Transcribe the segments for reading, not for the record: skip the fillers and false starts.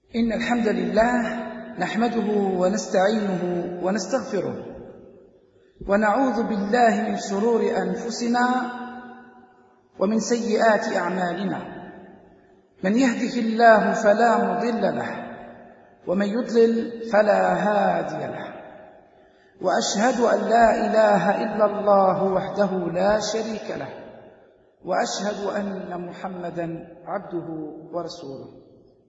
إن الحمد لله نحمده ونستعينه ونستغفره ونعوذ بالله من شرور أنفسنا ومن سيئات أعمالنا. من يهده الله فلا مضل له ومن يضلل فلا هادي له، وأشهد أن لا إله إلا الله وحده لا شريك له، وأشهد أن محمدا عبده ورسوله.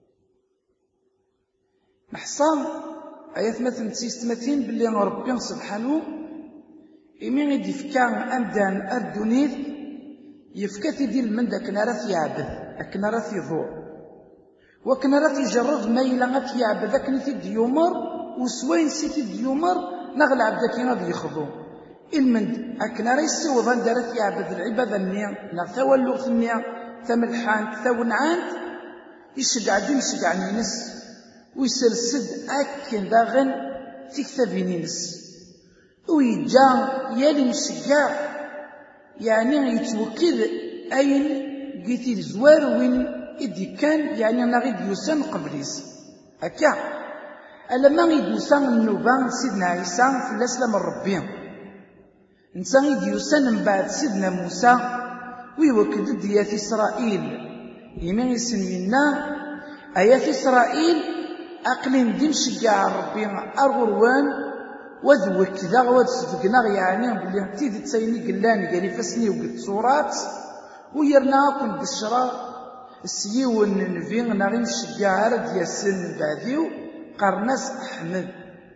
نحصل آيات مثل سيستمتين باللي ربي سبحانه إمين يدفكا أمدان أردونيث يفكتي ديال من داك نارث يعبد أكنارث يضوع وكنارث يجرد ميلا غات يعبد أكنثي ديومر وسوين سيتي ديومر نغل عبدك غادي يخضو المند أكناري السوضان دارث يعبد العبادة النيا نغثاوى اللغة النيا ثملحان ثونعان يشقع دين يشقع نينس ويسرسد أكن داغن تكتبين نينس ويجا يالي مشقع يعني يتوكل أين قيتي الزوار وين إدي كان يعني أنا غيد يوسان قبليس هكا ألما غيد يوسان النوبان سيدنا عيسى في الأسلام الربيع إنسان غيد يوسان من بعد سيدنا موسى ويوكد ديات إسرائيل يمين يسمينا آيات إسرائيل أقليم دين شقع ربي أرغروان وذوك كذا وتسفقنا يعني بلي تيدي تسيني قلاني قالي فسني وقلت صورات ويرناكم بالشرا السيو النفين نغين الشقع رد ياسن بعديو قرناس أحمد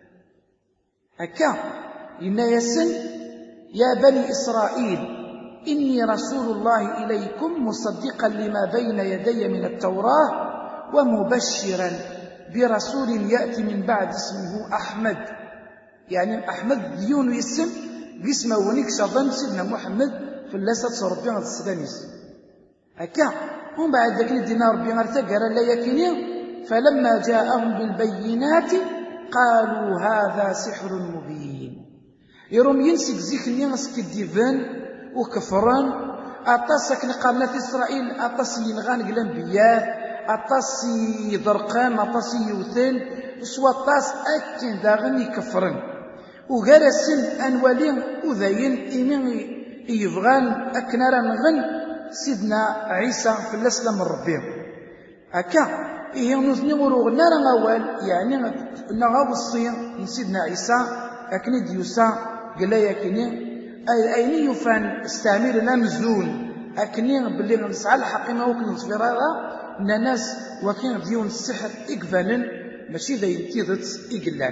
هكا إن ياسن يا بني إسرائيل إني رسول الله إليكم مصدقا لما بين يدي من التوراة ومبشرا برسول يأتي من بعد اسمه أحمد. يعني أحمد ديون يسم باسمه ونيك شاطن سيدنا محمد في اللاسة ربي غد السدانيس هكا. ومن بعد ذاك الدينا ربي غرتقر لا يكيني فلما جاءهم بالبينات قالوا هذا سحر مبين. يروم ينسك زيكني غسك الديفان وكفران أطاسك لقرنات إسرائيل أطاس ينغان الأنبياء أطاس يضرقان أطاس يوثن سواطاس أكين داغن يكفرن وغارسن أنوالين وذاين إيمين يفغان أكنارا نغن سيدنا عيسى في الأسلام الربيع هكا إيه نوثني وروغنا رغوال يعني نغاو الصين من سيدنا عيسى أكني ديوسا قال لي أكني أين يفان استعمير نمزون أكني باللي نسعى الحقيمة وكن نصفرارا إن ناس وكين ديون السحر إقفالا ماشي ذا ينتيضت إقلان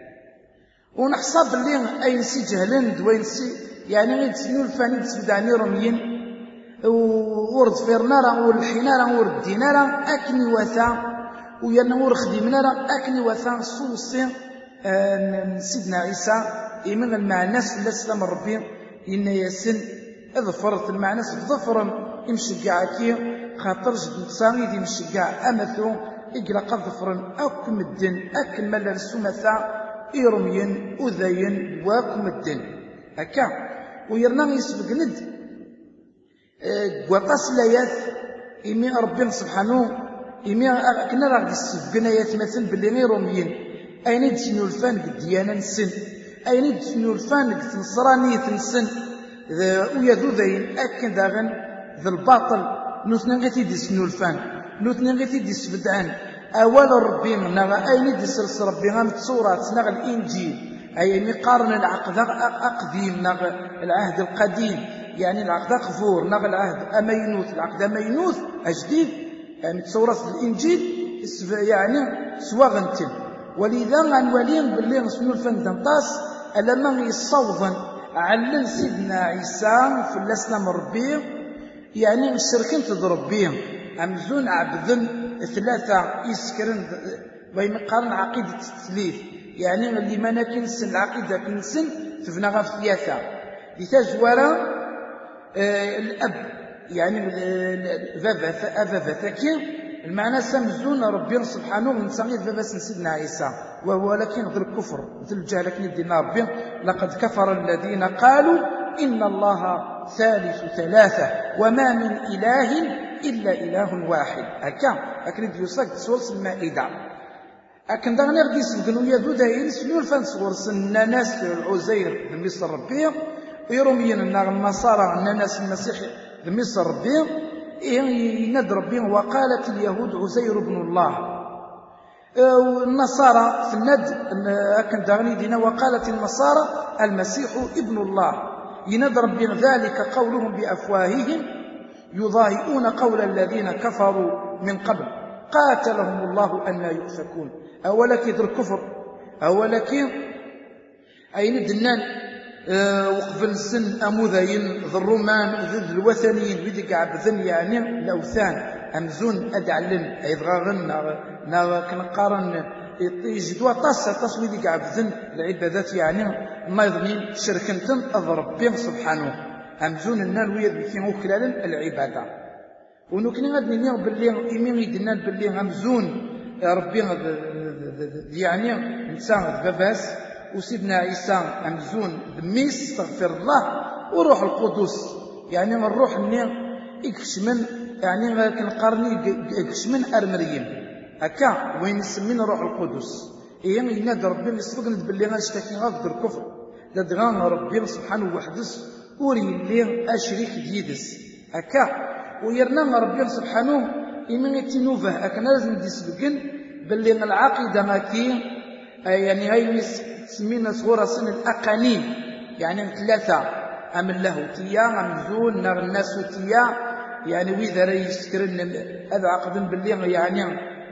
ونحصاب اللي أين سي جهلان دوين سي يعني غير تسنو الفاني تسبدعني رميين ورد فيرنارا والحنارا ورد دينارا أكني وثا وينور خديمنارا أكني وثا صوصي سيدنا عيسى إيمان المعناس في الأسلام الربي إن ياسن اظفرت المعناس بظفرا امشقعكي خاطر جد نقصاني دي مشقع أمثو إقلا قد ظفرا أكم الدن أكل ملال السمثا إرمين أذين واكم الدن هكا ويرنا يسبق ند قواطاس لايات إمي ربي سبحانه إمي كنا راه يسبقنا يتمثل باللي غير رميين أين تسنو الفان قد ديانا نسن أين تسنو الفان قد نصرانية نسن ويذو ذين أكن داغن ذا الباطل نوثنا غيتي دي سنو الفان نوثنا غيتي دي سبدعان أول ربي نغا أين دي سلس ربي غام تصورات نغا الإنجيل أي مقارن العقد أقديم نغا العهد القديم يعني العقد أقفور نغا العهد أمينوث العقد أمينوث أجديد يعني تصورات الإنجيل يعني سواغنتل ولذا غنولين باللي سنو الفان دنطاس ألما يصوضا علن سيدنا عيسى في الأسلام الربي يعني الشركين تضرب بهم أمزون عبدن ثلاثة يسكرن ويمقارن عقيدة التثليث يعني اللي ما نكنسن العقيدة كنسن تفنى غف ثلاثة لتجورا الأب يعني أبا ثكي المعنى سمزون ربي سبحانه من صغير فبس سيدنا عيسى وهو لكن ذو الكفر ذو الجهل لكن يدينا ربي لقد كفر الذين قالوا إن الله ثالث ثلاثة وما من إله إلا إله واحد. هكا يوصاك سورة المائدة. أكن داغني غدي يسبقنو يدو داين سنول فان سورس الناس العزير بمصر ربي ويروميين النصارى الناس المسيح بمصر ربي يناد ربي وقالت اليهود عزير بن الله والنصارى في الند أكن داغني دينا وقالت النصارى المسيح ابن الله يناد ربي ذلك قولهم بأفواههم يضاهئون قول الذين كفروا من قبل قاتلهم الله أن يؤفكون. أولا كيدر الكفر أولا كي أين الدنان وقبل السن أموذين ذا الرومان وذا الوثنيين ويدي قاع بذن يعني الأوثان أمزون أدعلن أيضغاغن نا كنقارن يجدوا طاس ويدي قاع بذن العبادات يعني ما يظنين شركنتن أضرب بهم سبحانه أمزون النال ويد بكين وكلالن العبادة ونكني غادي نيغ باللي يمين يدنا باللي أمزون ربي يعني إنسان باباس وسيدنا عيسى أمزون دميس استغفر الله وروح القدس يعني الروح اللي يكشمن يعني كنقارني يكشمن أرمريم هكا وين يسمين روح القدس ينادي ربي يسبقنا باللي غنشتكي غاف الكفر دغان ربي سبحانه وحدس وري اللي أشريك ديدس هكا ويرنا ربي سبحانه إيمان يتنوفه أكن لازم يسبقن باللي العقيدة ماكي يعني هاي سمينا صغورة سن الأقانيم يعني ثلاثة أم اللاهوتية أم زون نار الناسوتية يعني وإذا راه يسكرن هذا عقد باللي يعني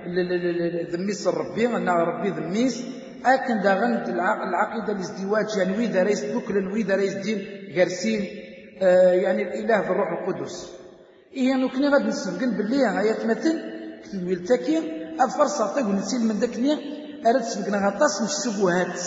ذميس ربي أن ربي ذميس أكن داغنت العقيدة الازدواج يعني وإذا راه يسبكلن وإذا راه يسدين غرسين يعني الإله بالروح القدس يعني كنا غادي نسبقن باللي هي تمثل كتب يلتكي الفرصة تقول نسيل من ذاك أرد سبقنا غطاس من الشبهات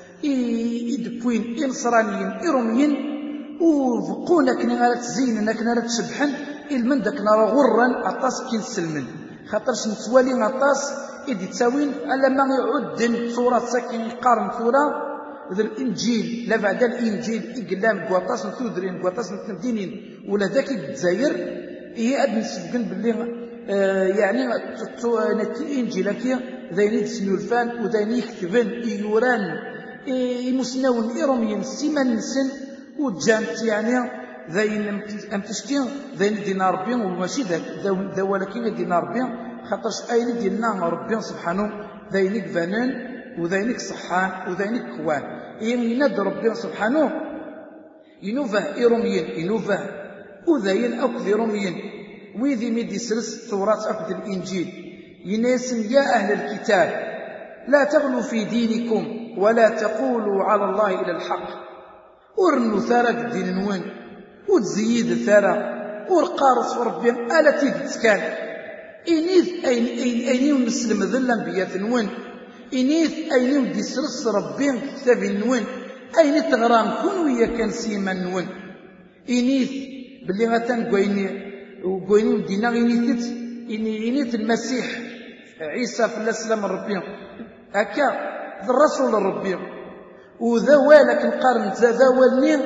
يدبوين إنصرانيين إيروميين وفقونا كنا غادي تزيننا كنا غادي تشبحن من ذاك نرى غرا عطاس كي نسلمن خاطرش نتوالي عطاس إدي تساوين على ما يعد صورة ساكن يقارن صورة ذا الإنجيل لا بعد الإنجيل إقلام قواطاس نتودرين قواطاس نتمدينين ولا ذاك الجزائر هي أدن سبقن باللي يعني الإنجيل كي ذاين سنولفان وذاين يكتبن إيوران مسنون إيروميين سيمان نسن وجامت يعني ذاين أمتشتين ذاين دينا ربي وماشي ذا ولكن دينا ربي خاطرش أين دينا ربي سبحانه ذاين كفانان وذاين صحان وذاين كوان يناد ربي سبحانه ينوفه إيروميين ينوفه وذاين أكد إيروميين ويذي ميدي سلس التوراة أكد الإنجيل يناسن يا أهل الكتاب لا تغلوا في دينكم ولا تقولوا على الله إلى الحق ورنو ثارك الدين نوين وتزيد ثارة ورقارص ربي ألا تيدتكان إنيث أين نسلم ذا الأنبياء نوين إنيث أين ودي سلس ربي كتاب نوين أين تغرام كون ويا كان سيما نوين إنيث باللي غتان قويني دينا إنيث المسيح عيسى في الأسلام الربي هكا ذا الرسول الربي وذا والك نقارن ذا والنين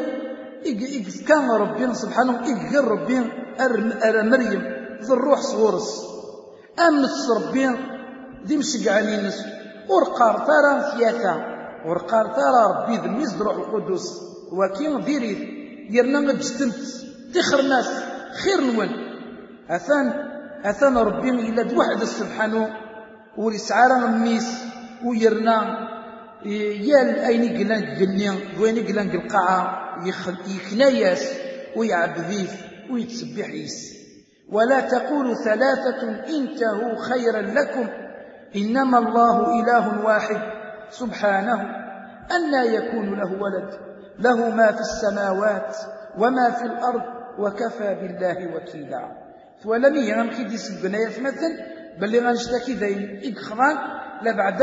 كان ربي سبحانه إقر ربي مريم ذا الروح صورس أمس ربي ذي مشقعاني نس ورقار ترى ثياثة ورقار ترى ربي ذي ميز روح القدس وكين ذيريث يرنا جتنت تخر ناس خير نون أثان ربي إلا دوحد سبحانه ورسعارا الميس ويرنا يال أين قلان قلنيا وين قلان القاعة يخناياس ويعبذيف ويتسبح يس ولا تقولوا ثلاثة انتهوا خيرا لكم إنما الله إله واحد سبحانه أن يكون له ولد له ما في السماوات وما في الأرض وكفى بالله وكيلا ولم يغنقي دي سبنايا مثل بل غنشتكي ذين إقخران لبعد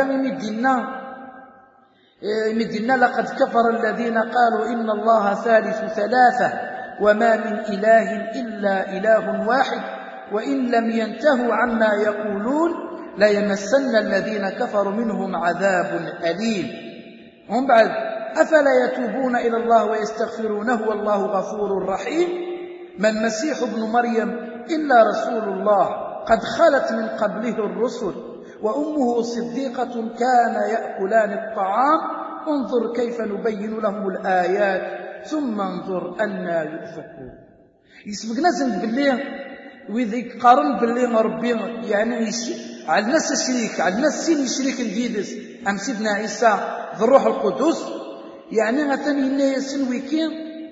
مدينة لقد كفر الذين قالوا إن الله ثالث ثلاثة وما من إله إلا إله واحد وإن لم ينتهوا عما يقولون ليمسن الذين كفروا منهم عذاب أليم هم بعد أفلا يتوبون إلى الله ويستغفرونه والله غفور رحيم ما المسيح ابن مريم إلا رسول الله قد خلت من قبله الرسل وأمه صديقة كان يأكلان الطعام انظر كيف نبين لهم الآيات ثم انظر أنا يؤفكون. يسبق ناس باللي ويذيك قارن باللي ربي يعني على الناس الشريك، على الناس سين يشريك الجيدس أم سيدنا عيسى ذو الروح القدس، يعني مثلا ينسن ويكين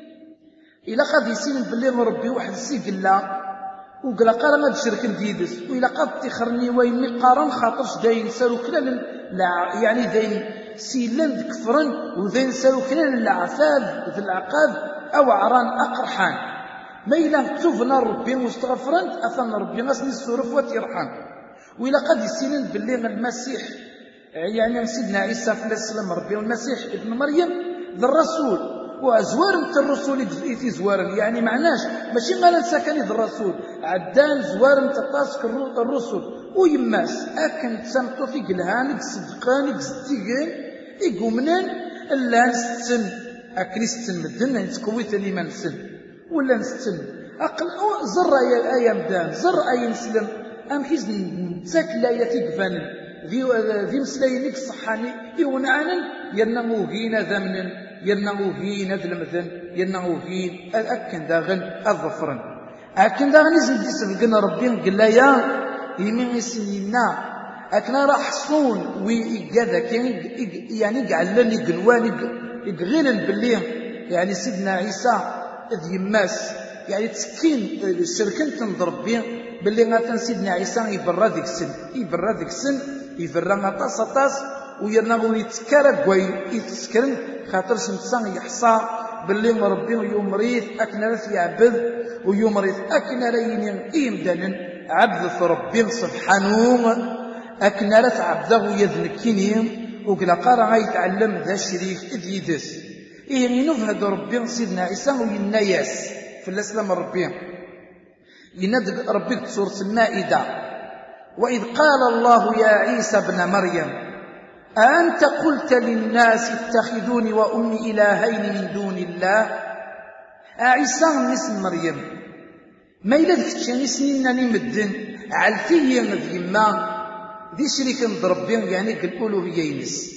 إلا قد يسين باللي ربي واحد السيقلا وقال قال ما تشرك الجيدس، وإلا قد تخرني وين قارن خاطرش داين سالو كلا لا يعني داين سيلان كفرن وذين سالو كلا العفاف ذي العقاب أو عران أقرحان ما إلا تشوفنا ربي مستغفرن أثنى ربي غسني السرف وتيرحم. وإلا قد يسيلن باللي المسيح يعني سيدنا عيسى في السلام ربي والمسيح ابن مريم ذا الرسول وأزوار مت الرسول يتي زوارا، يعني معناش ماشي غير سكن ذا الرسول عدان زوار مت تاسك الرسل ويماس أكن تسمتو في قلهانك صدقانك ستيقين يقومنان إلا نستن أكن يستن مدن نتكويت الإيمان سن ولا نستن أقل زر أي مدان زر أي نسلم أم كيز نتاك لا يتقفن ذي مسلاينك صحاني يونعنا ينموهين ذمن ينموهين ذلمذن ينموهين أكن داغن الظفرن أكن داغن يزن دي سبقنا ربي قل يا يمين سنينا أكنا راح صون ويقاذا يعني قعلن يقلوان يقغيلن باللي يعني سيدنا عيسى ذي يماس يعني تسكين الشركة تنضرب بيه باللي غاتن سيدنا عيسى يبرى ذيك السن يبرى غطاس ويرنغو يتكرق ويتسكرن خاطر شمسان يحصى باللي ربي يمريث أكنا في عبد ويمريث أكنا رينين إيمدانا عبد ربي سبحانه أكنا رث عبده ويذنكيني وقلا قارا يتعلم ذا الشريك إذ يدس إيه نفهد ربي سيدنا عيسى ويناياس في الإسلام ربي يند ربك سورة المائدة وإذ قال الله يا عيسى ابن مريم أأنت قلت للناس اتخذوني وأمي إلهين من دون الله. عيسى اسم مريم ما إلا ذكتشاني سنين مدن علتي مذيما ذي شريك ضربي يعني الألوهية ينس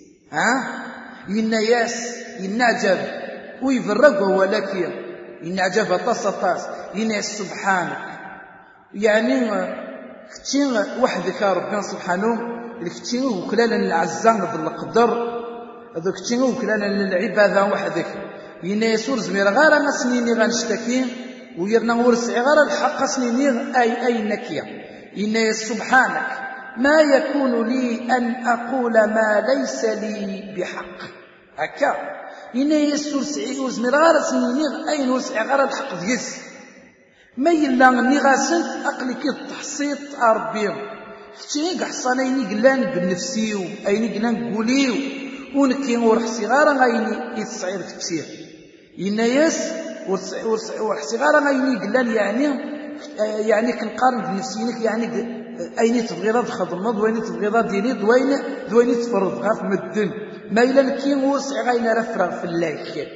يناياس ينعجب ويفرق ولكن ينعجب طاس ينعس سبحانك يعني كتين وحدك ربنا سبحانه كتين وكلالا العزان ذا القدر هذا كتين وكلالا للعبادة وحدك ينعسور زمير غير ما سنيني غنشتكي ويرنا ورسعي غير الحق سنيني أي نكية ينعس سبحانك ما يكون لي أن أقول ما ليس لي بحق هكا إنا يسور سعي وزمير غير سنيني أين وسعي غير الحق ديس ما يلا نغاسنت أقلك التحصيط أربيم فتيني قحصان أيني قلان بالنفسيو أيني قلان قوليو ونكين ورحسي غير أيني يتصعير كتير إنا يس ورحسي غير أيني قلان يعني كنقارن بنفسينك يعني أيني تبغي راد خدمض ويني تبغي راد ديني دويني تفرض غاف مدن ما إلا نكين وسع غينا رفرغ في الله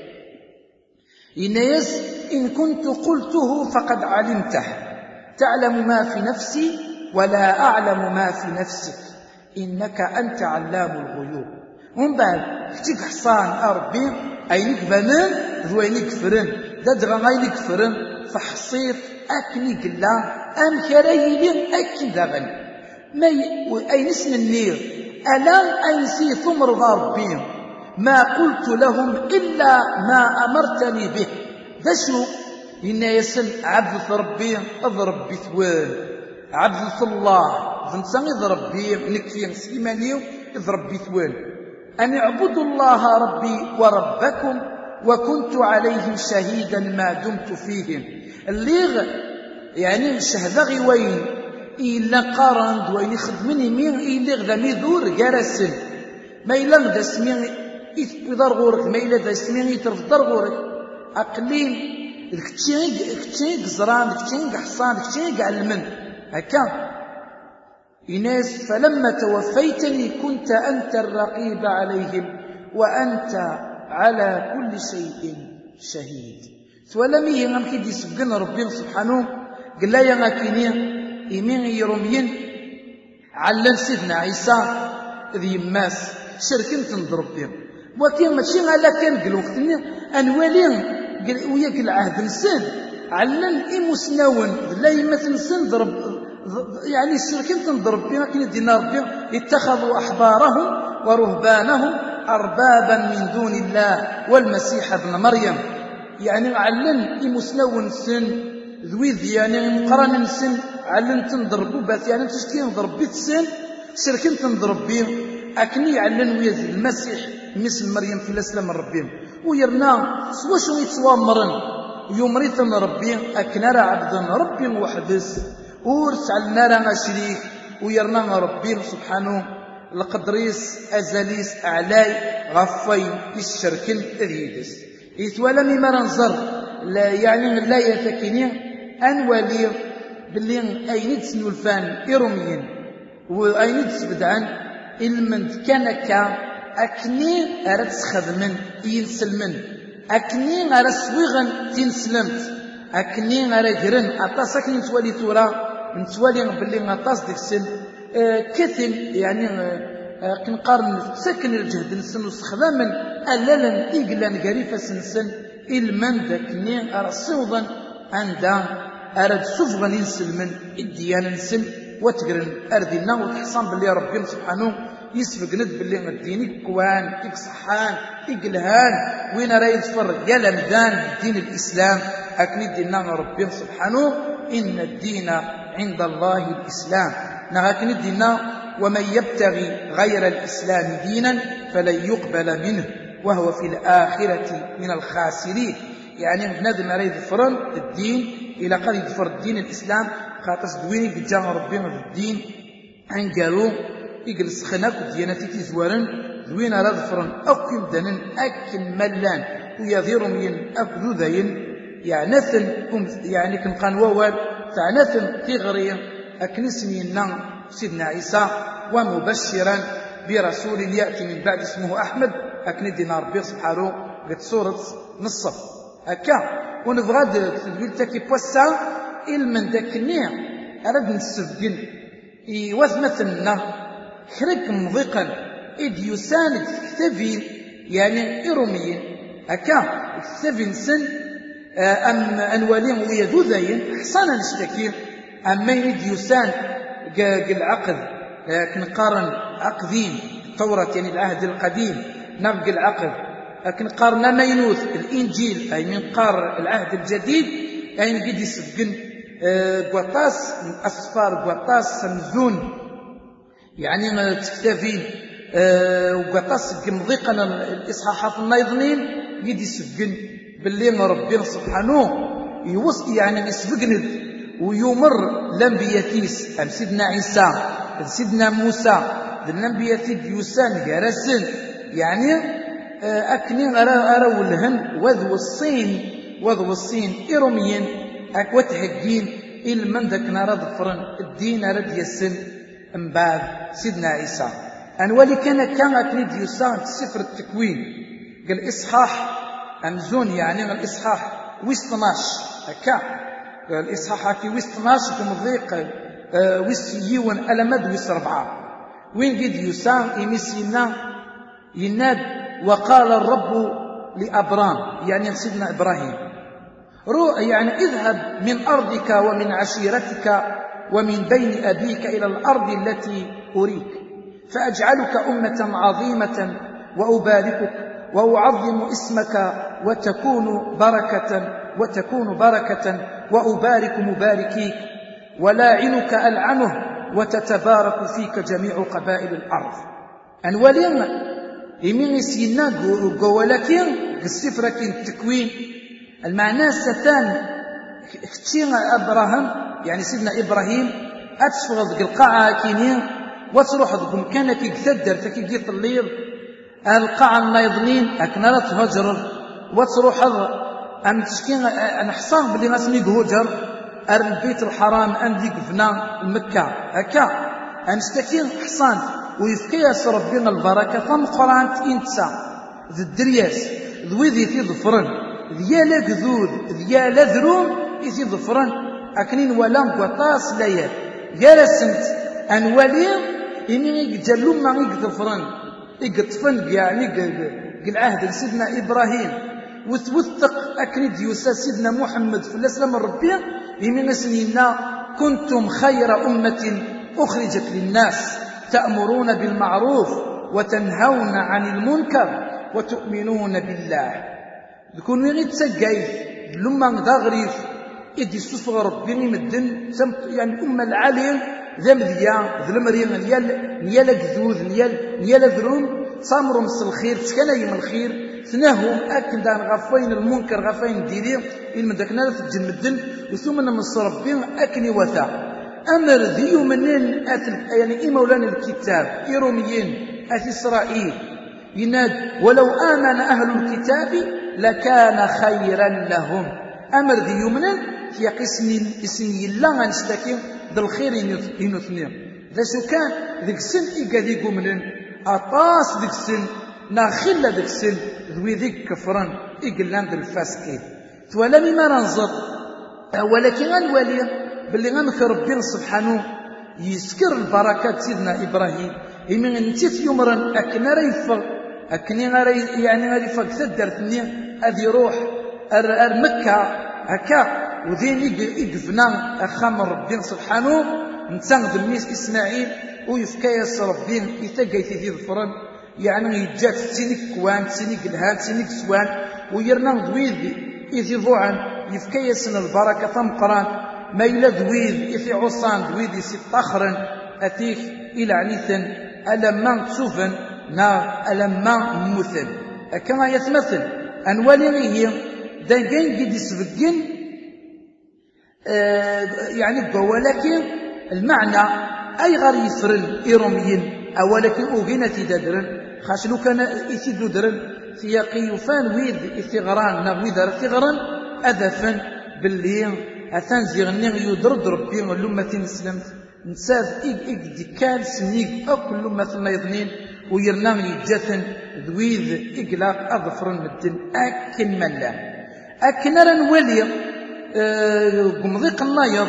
إنيس إن كنت قلته فقد علمته تعلم ما في نفسي ولا أعلم ما في نفسك إنك أنت علام الغيوب. ومن بعد كتيك حصان أربي أينك بنان دوينك فرن دادغا غينك فرن فحصيت أكني قلا أم كرايلي أكن داغن ما أين اسم النير ألا أنسي ثمر ضاربين ما قلت لهم إلا ما أمرتني به ذشو إن يسل عبد ربي أضرب بثوان عبد الله ذنسان يضرب بي نكفي سيمانيو يضرب بثوان أن اعبدوا الله ربي وربكم وكنت عليهم شهيدا ما دمت فيهم الليغ يعني الشهداء وين إلا قارن وين يخدمني مين إلا غدامي ذور جالسن ما إلا غدا سمين يدار غورك ما إلا غدا سمين يترفضر غورك أقليل كتشين زران كتشين حصان كتشين علمن هكا إناس فلما توفيتني كنت أنت الرقيب عليهم وأنت على كل شيء شهيد. ولم يهم كيدي سبقنا ربنا سبحانه قال لا يا كيني إيمين يروميين على سيدنا عيسى ذي يماس شركن تنضرب بهم وكين ماشي على كان قال وقتني انوالين وياك العهد نسن علن إمسناون لا يمثل نسن ضرب يعني الشركين تنضرب بهم كاين دينا ربي اتخذوا أحبارهم ورهبانهم أربابا من دون الله والمسيح ابن مريم يعني علن إمسناون سن ذويذ يعني مقرن نسن علن تنضربوا بات يعني تشكي نضرب بيت سن شركين تنضرب بهم أكني علن ويز المسيح مثل مريم في الاسلام ربهم ويرنا سوا شو يتوامرن ويومريت ربي اكنرا عبدا ربي وحدث ورس على راه شريك ويرنا ربي سبحانه القدريس ازاليس اعلاي غفين الشركن اذيدس يتولى مما ننظر لا يعني لا يتكني انوالي باللي اين تسنو الفان ايروميين واين تسبدعن المند كانك أكني أرد خدمن ينسلمن أكني أرد سويغن تنسلمت أكني أرد جرن أطاسك نتوالي تورا نتوالي باللي نطاس ديك السن كثن يعني كنقارن سكن الجهد نسن وسخدامن ألالا إقلان قريفة سنسن إلمن داكني أرد صوضا عندا أرد سوفغن ينسلمن الديان نسن وتقرن أردنا وتحصان باللي ربي سبحانه يسبق ند باللي الدين كوان إكصحان إقلهان وين راه يتفر يا لمدان دين الإسلام أكني ديننا ربي سبحانه إن الدين عند الله الإسلام نغاكني ديننا ومن يبتغي غير الإسلام دينا فلن يقبل منه وهو في الآخرة من الخاسرين يعني بنادم راه يظفرن الدين إلى قد يظفر الدين الإسلام خاطر دويني بجان ربي في الدين عن قالوا يجلس خناك وديانتي تزوارن دوين على ظفرن أكل دنن أكل ملان ويظهر من أكل ذين يعني نثن يعني كنقان ووال تعنثن تغري أكنسمينا سيدنا عيسى ومبشرا برسول يأتي من بعد اسمه أحمد أكن دينا ربي سبحانه قد صورة نصف أكا ونبغى تدويل تاكي بوسا إلمن داكني أرد نسفقن وثمثلنا خرق مضيقا إذ يساند كتابين يعني إيروميين هكا كتابين سن أم أنوالين ويذوذين حصانا نشتكي أما إذ يساند العقد كنقارن عقدين التوراة يعني العهد القديم نبقى العقد كنقارن مينوث الإنجيل أي من قار العهد الجديد أي قد يسبقن قواطاس أصفار قواطاس سمزون يعني ما تكتفين وقطاس مضيقا الإصحاحات النايضنين قد يسبقن باللي ربنا سبحانه يوصي يعني يسبقن ويمر لنبياتيس أم سيدنا عيسى سيدنا موسى لنبياتيس يوسان جارسن يعني أكنين أراولهن وذو الصين إيروميين أكوات حقين إلمن ذاك نرى ظفرن الدين رد يسن من بعد سيدنا عيسى أنوالي كان أكنيد يسان سفر التكوين قال إصحاح أمزون يعني الإصحاح ويس 12 هكا الإصحاح هكي ويس 12 كمضيق ويس يون ألمد ويس 4 وين قد يسان إمسينا يناد وقال الرب لأبرام يعني سيدنا إبراهيم يعني اذهب من أرضك ومن عشيرتك ومن بين أبيك إلى الأرض التي أريك فأجعلك أمة عظيمة وأباركك وأعظم اسمك وتكون بركة وأبارك مباركيك ولاعنك ألعنه وتتبارك فيك جميع قبائل الأرض أنوالين يمين يسينا قولكين السفرة التكوين المعنى ستان اختير أبراهام يعني سيدنا إبراهيم أتشفغ القاعة كينين وتروح ذكم كان كي يتدر تكي جيط الليل القاعة النايضنين أكنالت هجر وتروح أم تشكين أنا حصان بلي غاسمي هجر أر البيت الحرام أنديك فنا مكة هكا أنستكين حصان ويفكياس ربنا البركة ثم قرانت إنتسا ذي الدرياس ذوي ذي في ظفرن ذيالا قذود ذيالا ذروم إذي ظفرن أكنين ولا قطاس ليال جالسنت أنوالي إني جلو ما يقطفرن يقطفن يعني العهد سيدنا إبراهيم وتوثق أكني ديوسا سيدنا محمد في الإسلام الربي إني سنينا كنتم خير أمة أخرجت للناس تأمرون بالمعروف وتنهون عن المنكر وتؤمنون بالله. يكون غير تسقاي لما ضغريف إدي صفغ ربي مدن يعني أمة العالم ذا مذيا ذا المريم نيال قذوذ نيال ذروم صامروا مس الخير تكنا يم الخير ثناهم أكن دان غفين المنكر غفين ديري إلما داكنا في الجن مدن وثم مس ربي أكني وثا أمر ذي منين يعني إيه مولانا الكتاب إيروميين إسرائيل يناد ولو آمن أهل الكتاب لكان خيرا لهم. أمر ذي يمنن في قسم الله غنشتكي ذا الخير ينثنيهم ذا شو كان ذيك السن إيقاذي قمنن أطاس ذيك السن ناخل ذيك السن ذوي ذيك كفران إيقلان ذا الفاسكين تولا مما ننظر ولكن الوالي باللي غنك ربي سبحانه يسكر البركات سيدنا إبراهيم إمن نتيت يمرن أكنا ريفق أكني يعني ريفق ثدرتني أذي روح أر مكة هكا وذين يقفنا أخام ربي سبحانه نتنغ الميس إسماعيل ويفكايس ربي يتقاي في الفرن يعني يجات سينيك كوان سينيك الهاد سينيك سوان ويرنا ذويذ إذي ضوعا يفكايسنا البركة ثمقران ما إلا ذويذ إثي عصان ذويذ يسي طخرا أتيك إلى عنيثا ألما تسوفا نا ألما مثل كما يتمثل أنوالي غيه دانجين قد يسفقين يعني ولكن المعنى أي غير يفرن إيروميين ولكن أغنى تدادرن خاش لو كان إثيدو درن في قيوفان ويد إثغران نغويد إثغران أذفن باللي أثان زيغني يدرد ربي لما تنسلمت نساف ديكال سنيك أكل لما ثم يظنين ويرنا يجاثن ذويذ إقلاق أظفرن مدن أكن ملا أكن رنولي قمضيق النايض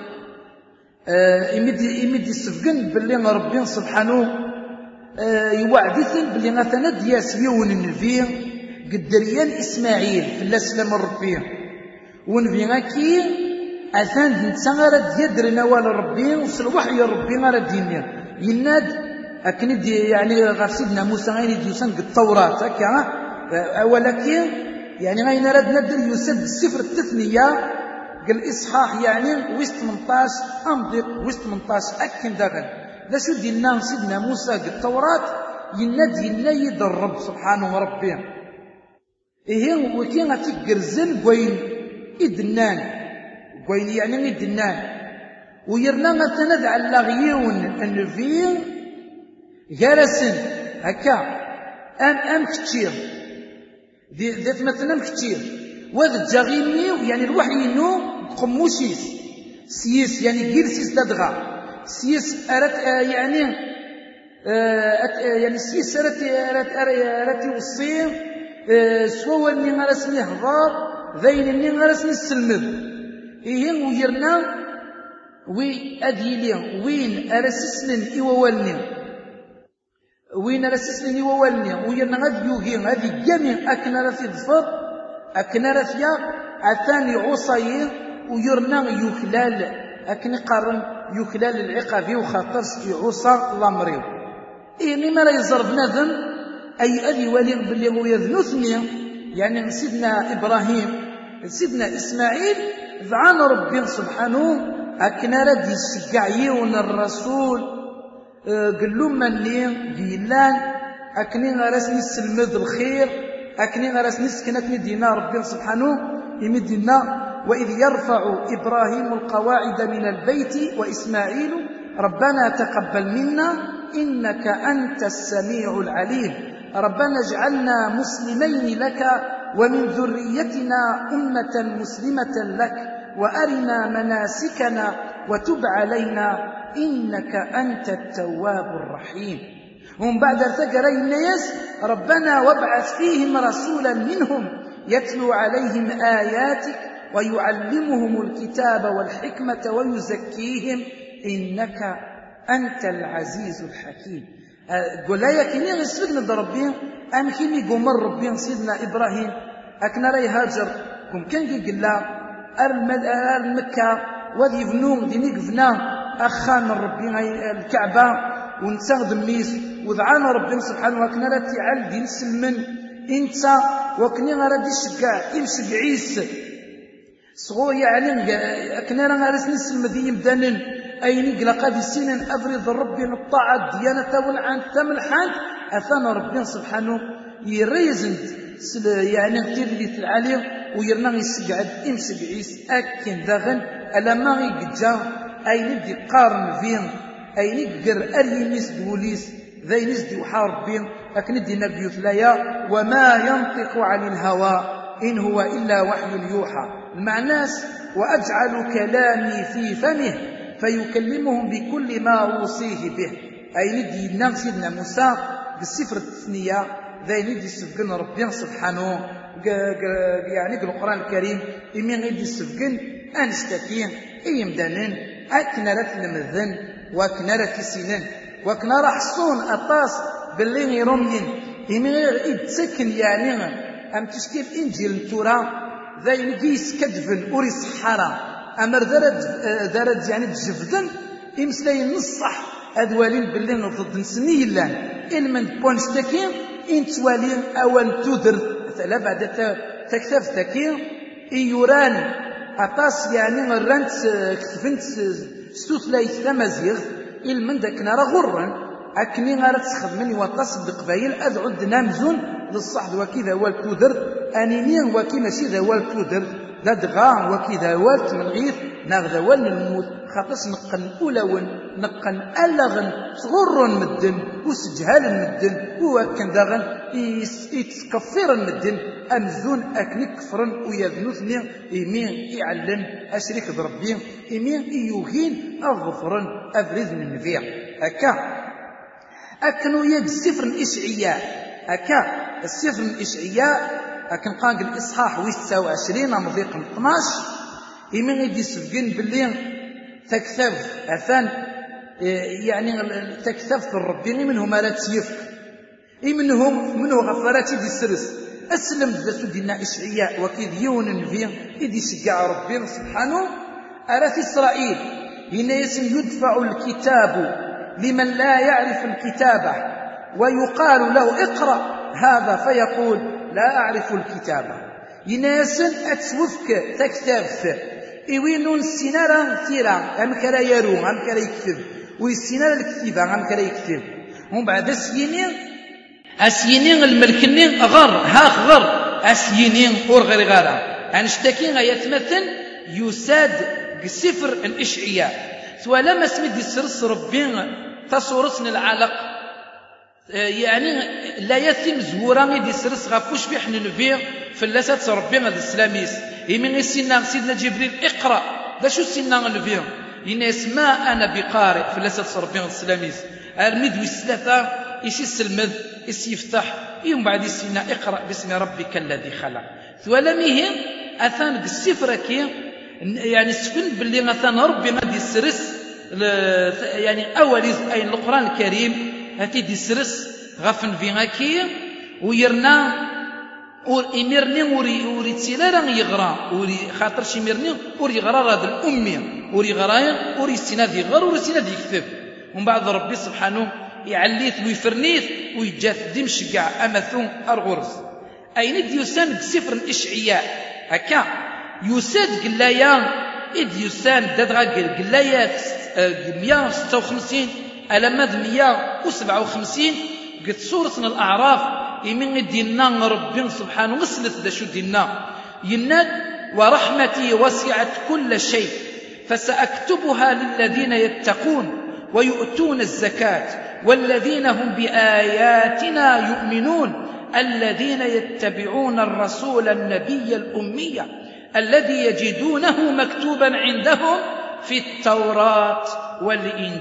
إمدي سفقن باللي ربي سبحانه يوعدثن باللي مثلا دياسيون النبي قدريان إسماعيل في الأسلام الربي ونبي غاكي أثان نتسغر ديدر نوال ربي وصل وحي ربي غير الدنيا يناد أكند يعني غير سيدنا موسى غير يوسن التوراة هكا ولكن يعني غير نرد ندر يسد السفر التثنية قال إصحاح يعني وسط 18 أمضيق وسط 18 أكن دغن ذا شو دينا سيدنا موسى التوراة يناد الرب سبحانه وربي إيه وكين غتقرزن قوين إدنان قوين يعني إدنان ويرنا مثلا على غيون النبي جالسن هكا أم كتير ذات مثلا كتير وذا جاغيني يعني الوحي إنه قموشيس سيس يعني جيرسيس تدغى سيس أرت يعني يعني سيس أرت يوصي سوا إني غرسني هضار ذين إني غرسني السلمذ إيه ويرنا وي أديلي وين أرسسني إيوالني وين أرسسني إيوالني ويرنا غد يوغي هذه جميع أكنا رثي ظفر أكنا رثيا أثاني عصي ويرنا يخلال أكني قارن يخلال العقاب وخاطرش عصا لامريو إيه ما لا يزربنا ذن أي أدي ولي باللي هو يذنثني يعني سيدنا إبراهيم سيدنا إسماعيل ذعان ربي سبحانه أكنا رد يشجعيون الرسول قلوا من لي جيلان أكني غرسني السلمذ الخير أكني غرسني سكنتني دينا ربي سبحانه يمدنا وإذ يرفع إبراهيم القواعد من البيت وإسماعيل ربنا تقبل منا إنك أنت السميع العليم ربنا اجعلنا مسلمين لك ومن ذريتنا أمة مسلمة لك وأرنا مناسكنا وتب علينا إنك أنت التواب الرحيم. ومن بعد ثقري الناس ربنا وابعث فيهم رسولا منهم يتلو عليهم آياتك ويعلمهم الكتاب والحكمة ويزكيهم إنك أنت العزيز الحكيم. قول لها كيني غيسفدنا د ربي أم كيني قمر ربي سيدنا إبراهيم أكنا راي هاجر كم كان قل لها المكة وذي يبنون دينيك فنا أخان ربي الكعبة ونساغ دميس وذعانا ربي سبحانه وكنا لا تعال دين سلمن انت وكني غادي يشجع يمشي عيس صغو يعني كنا راه راسني سلمذي مدانن اين قلقا دي سنن افرض ربي الطاعه ديانته والعن تملحان اثنا ربي سبحانه يريزن يعني تيري العالي ويرنا يسقعد يمشي عيس اكن داغن الا ما يقجا اين دي قارن فين اين قر اريميس بوليس ذي نزدي وحاربين أكن دي نبي ثلايا وما ينطق عن الهوى إن هو إلا وحي يوحى. المعناس وأجعل كلامي في فمه فيكلمهم بكل ما أوصيه به. أي ندي سيدنا موسى بالسفر التثنية ذي ندي سفقن ربي سبحانه يعني القرآن الكريم إمين ندي سفقن أنستكين إيمدانن أكنا رت المذن وأكنا رت سنن وكنا راح صون أطاس باللي رمين إمير إتسكن يعني أم تشكيف إنجيل تورا ذا ينقيس كدفن أوري صحارا أمر درد يعني تجفدن إمسلاي نصح أدوالين باللي ضد نسني لان إن من بونشتكين إن توالين أوان تودر مثلا بعد تكثف تكين إيوران أطاس يعني رانت كتفنت ستوثلاي ثمازيغ من ذاك نرى غرا أكني غير تخدمني وتصل بقبايل أذعد نامزون للصحد وكذا والكودر أنيني وكي ماشي ذا والكودر لا دغا وكذا والت من غيث ناغذا وال الموت خاطس نقن أولون نقن ألغن صغر مدن وسجهال مدن وكن داغن يتكفر مدن أمزون أكني كفرن ويذنوثني إمين يعلن أشريك بربي إمين يوغين أغفرن أفرز من النبيع أكنو يد السفر الإشعياء السفر الإشعياء أكن قاق الإصحاح 29 مضيق 12 إمين يدي سفقين باللي تكثف أثان يعني تكثف الربي منهم لا تسيفك منه غفرات يدي السرس أسلم ذاتو دينا إشعياء وكيد يون النبي يدي شجع ربي سبحانه أرث إسرائيل هنا يسم يدفع الكتاب لمن لا يعرف الكتابة ويقال له اقرأ هذا فيقول لا أعرف الكتابة هنا يسم أتسوفك تكتف إوينون السنارة تيرا أم كلا يروم أم كلا يكتب والسنارة الكتيبة أم كلا يكتب هم بعد أسينين الملكنين غر هاخ غر أسينين غير غارة أنشتكين يتمثل يساد بسفر الإشعياء ولما سمد السرس ربين تصورسن العلق يعني لا يتم زورا دي سرس غفوش بيحن النبي فلسات ربين هذا السلاميس يمين سيدنا جبريل اقرأ ده شو سيدنا النبي إن اسماء أنا بقارئ فلسات ربين هذا السلاميس المد والسلافة إيش السلمذ إيش يفتح يوم بعد السنة اقرأ باسم ربك الذي خلق ولمهم أثان بالسفر كي يعني سفن باللي مثلا ربي غادي يسرس يعني أول أين القرآن الكريم هاتي دي سرس غفن في غاكي ويرنا وإمرني وري تسيلا يغرى وري خاطر شي ميرني وري غرى هذا الأمي وري غرايا وري السناد يغر وري السناد يكتب ومن بعد ربي سبحانه يعليث ويفرنيث ويجاث دمشق أمثون أرغرز أين ديوسان سفر الإشعياء هكا يساد قلايا إذ يسان دادغا قلايا 156 ألماد 157 قد سورة الأعراف يمين دينا ربي سبحانه غسلت دا شو دينا يناد ورحمتي وسعت كل شيء فسأكتبها للذين يتقون ويؤتون الزكاة والذين هم بآياتنا يؤمنون الذين يتبعون الرسول النبي الأمي الذي يجدونه مكتوبا عندهم في التوراة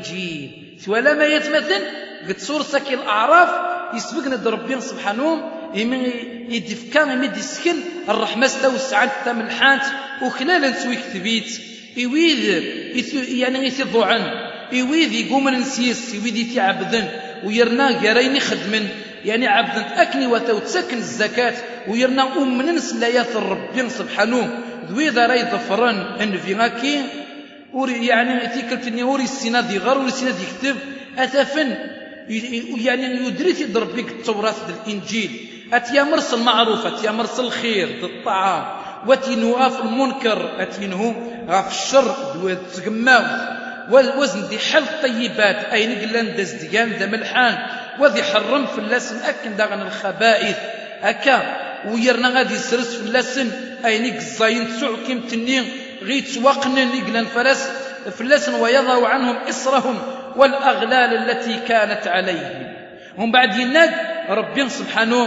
والإنجيل ولما يتمثل قد سورة الأعراف يسبقنا ربنا سبحانه يدفكا يمد يسكن الرحمة توسعت تملحات وخلالا نسوي كتبيت يويذ يعني يثضعن يويذ يقوم نسيس يويذ يتعبدن ويرنا قرين خدمن يعني عبدن أكني وتوتسكن الزكاة ويرنا من نسلايات الرب سبحانه ذويذا راي ظفران أن في غاكي يعني تيكلتني وري السنة دي غير وري السنة دي يكتب أثفن يعني يدري يضرب بك التوراة الإنجيل أتيا مرسل معروف أتيا مرسل خير الطعام وتنوها في المنكر أتينه في الشر تقماو والوزن دي حل طيبات أين قلان داز ديان دا ملحان وذي حرم في اللسن أكن داغن الخبائث أكا ويرنا غادي يسرس في اللسن أين قزاين تسوع كيم تنين غيت وقنن يقلن فرس في اللسن ويضع عنهم إسرهم والأغلال التي كانت عليهم هم بعد يناد ربي سبحانه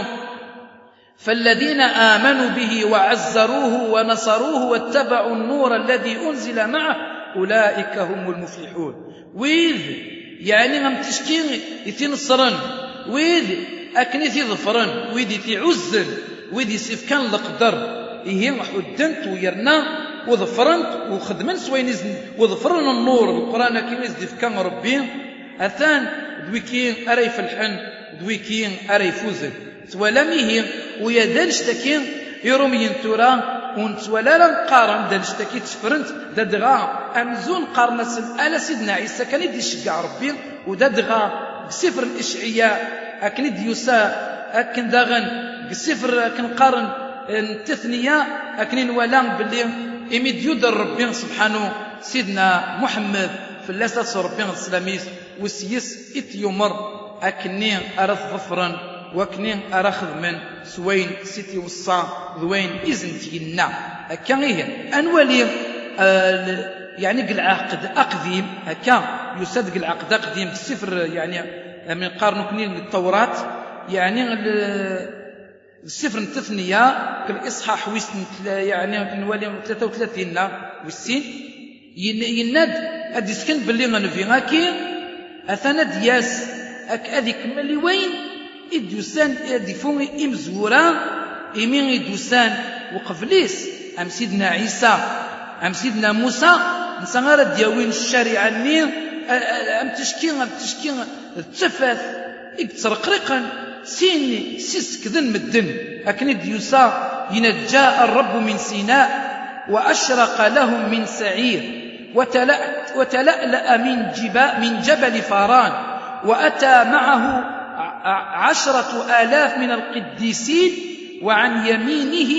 فالذين آمنوا به وعزروه ونصروه واتبعوا النور الذي أنزل معه أولئك هم المفلحون وإذ يعني غم تشكين يتنصرن وإذ أكني ظفرن وإذ يتعزن وإذ يسيف كان القدر إيه حدنت ويرنا وظفرنت وخدمن سوين وظفرنا النور القرآن كيما يزدف كان ربي أثان دويكين أري فلحن دويكين أري فوزن سوالاميه ويدانشتكين يرومين تورا ونتولا نقارن دانشتكي تفرنت دادغا أمزون قارنس على سيدنا عيسى كان يدي يشجع ربي ودادغا بسفر الإشعياء أكن يدي يسا أكن داغن بسفر أكن قارن التثنية أكن نولان باللي إميد يدر ربي سبحانه سيدنا محمد في اللاسة ربي السلاميس وسيس إتيومر أكنين أرث ظفرا وكنين أرخذ من سوين سيتي وصا ذوين إذن تينا كان إيه أنولي يعني العقد أقديم هكا يصدق العقد أقديم السفر يعني من قارن كنين التوراة يعني السفر التثنية كالإصحاح ويسن يعني نولي 33 ويسين يناد أديسكن باللي غنفي غاكي أثنا دياس أذيك ملي وين إدوسان يدفون إمزورا إمين إدوسان وقفليس أم سيدنا عيسى أم سيدنا موسى نسغر دياوين الشريعة نين أم تشكين التفاث إكترقرقا سيني سيسكذن مدن أكن ديوسا ينجاء الرب من سيناء وأشرق لهم من سعير وتلألأ من جبل فاران وأتى معه 10,000 من القديسين وعن يمينه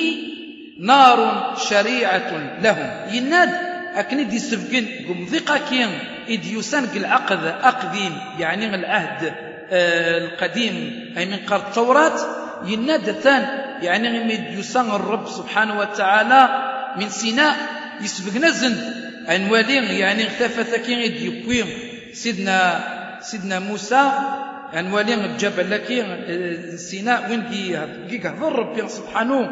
نار شريعة لهم يناد أكن دي سفقن قمضيقا كين إديوسان العقد أقديم يعني العهد القديم أي من قرن التوراة يناد ثان يعني إديوسان الرب سبحانه وتعالى من سيناء يسفقنا زند أنوالين يعني اختفت كين إديوكوين سيدنا موسى أنوالين الجبل لكين سيناء وين جي هذا ربي سبحانه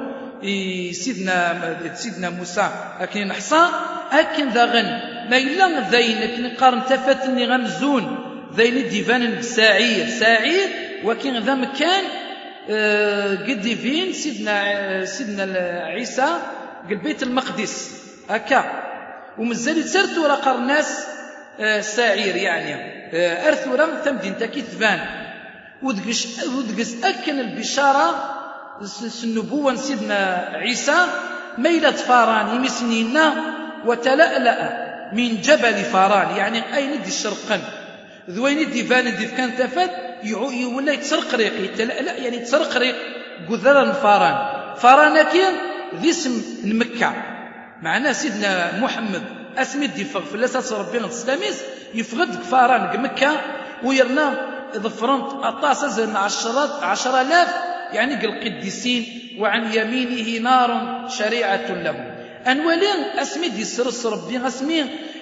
سيدنا موسى أكين حصى أكين ذاغن ليلا ذين أكين قارن تفتني غمزون ذين ديفان سعير وكين ذا مكان قد ديفين سيدنا عيسى قل بيت المقدس أكا ومازال يتسرتوا رقر الناس سعير يعني أرثورا تمدين تاكي ثبان ودقس أكن البشارة النبوة سيدنا عيسى ميلة فاران يمسنينا وتلألأ من جبل فاران يعني أين دي الشرقن ذوين دي فان دي كان تفت ولا يتسرقريق يتلألأ يعني يتسرقريق قذرا فاران كين ذي اسم مكة معنا سيدنا محمد اسمي دي في الاساس ربنا السلاميس يفقد فاران مكة ويرنا ظفرنت أطاسا 10,000 يعني القديسين وعن يمينه نار شريعة لهم أنولين اسمي دي سرس ربي اسمي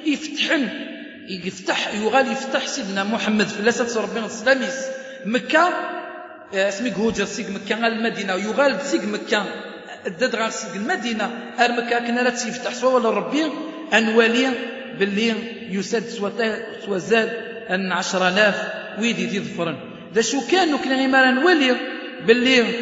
يغال يفتح سيدنا محمد في الاساس ربنا السلاميس مكة اسمي هوجر سيق مكة المدينة يغال سيق مكة الدد غير سيق المدينة المكة كنا لا تيفتح سوا ولا ربي أنوالين باللي يسد سوزاد 10,000 ويدي تظفرن ذا شو كانوا كنا غير نولي باللي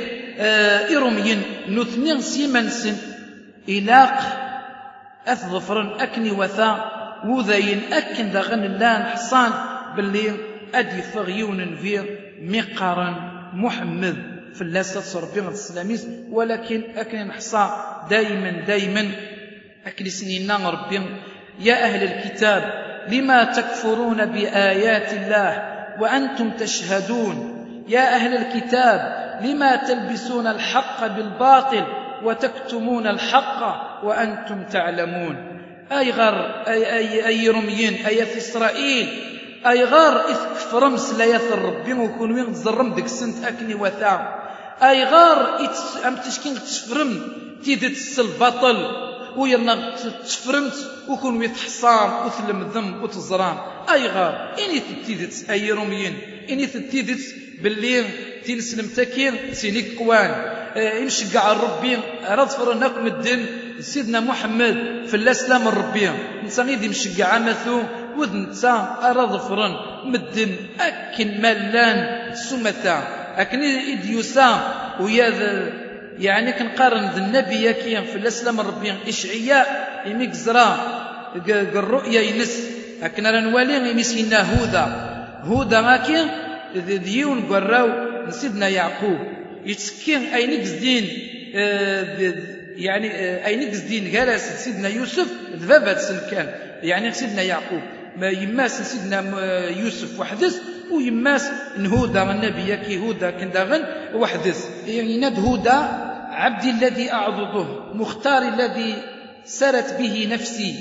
إرمين نثنين سيمنسن إلاق أثظفرن أكني وثا وذين أكن دغن اللان حصان باللي أدي فغيون في مقارن محمد في اللاسة ربي السلاميس ولكن أكن حصى دايما أكن سنين ربي يا أهل الكتاب لما تكفرون بآيات الله وأنتم تشهدون يا أهل الكتاب لما تلبسون الحق بالباطل وتكتمون الحق وأنتم تعلمون أي غار أي رميين أي في إسرائيل أي غار إثكفرمس لا يثر ربي وكون وين تزرم ديك السنت أكني وثا أي غار أم تشكين تشفرم تيدت البطل ويرنا تشفرمت وكون ويتحصام وثلم الذم وتزرام أي غار إني تتيدت أي رميين إني تتيدت باللي تنسلم تكين سينيك قوان يمشقع الربي رضفر نقم الدين سيدنا محمد في الاسلام الربي نتا غير يمشقع عمثو وذنتا رضفرن مدن اكن ملان سمتا اكن اديوسا ويا يعني كنقارن النبي ياكين في الاسلام الربي اشعياء يميك زرا الرؤيا ينس اكن راه نوالي يمسينا هودا ماكين ديون قراو سيدنا يعقوب يتسكين أي نقصدين يعني أي نقصدين جالس سيدنا يوسف ذبابة سلكان يعني سيدنا يعقوب ما يماس سيدنا يوسف وحدث ويماس هودا النبي يكي هودا كندغن وحدث يعني ند هودا عبدي الذي أعضده مختار الذي سرت به نفسي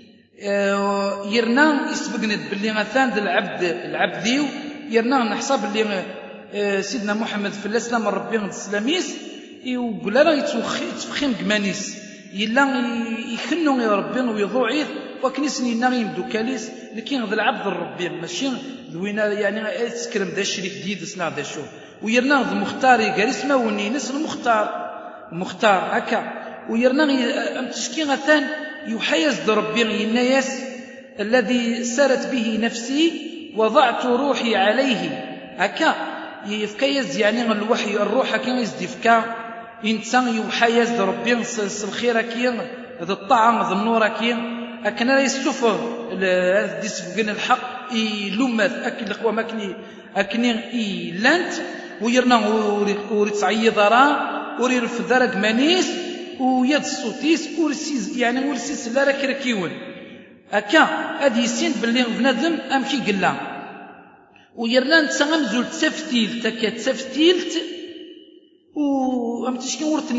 يرنام يسبقند باللي غثاند العبديو يرنام نحسب اللي سيدنا محمد في الاسلام ربي السلاميس يقول لا يتفخم كمانيس يلا يخنوا يا ربي ويضوعيه وكنيسني ناغي يمدو كاليس لكن هذا العبد الربي ماشي ذوينا يعني تسكرم ذا الشريك جديد سنا ذا شو ويرنا ذا مختار قال اسمه ونينس المختار هكا ويرنا ام تشكي غثان يحيز ذا ربي الناس الذي سرت به نفسي وضعت روحي عليه هكا يفكيز يعني الوحي الروح كي يزدفكا انسان يحيز ربي الخير كي هذا الطعام هذا النور كي اكن يسفر ديسفقن الحق يلمث اكل اخوه ماكني اكني لانت ويرنا وري تعيض راه وري رفدرك مانيس ويد الصوتيس ورسيز يعني ورسيس لا راك ركيون هكا هادي سين باللي بنادم امشي قلا ويرلان تسغمزول تسفتيل تكا تسفتيلت وامتشكي ورث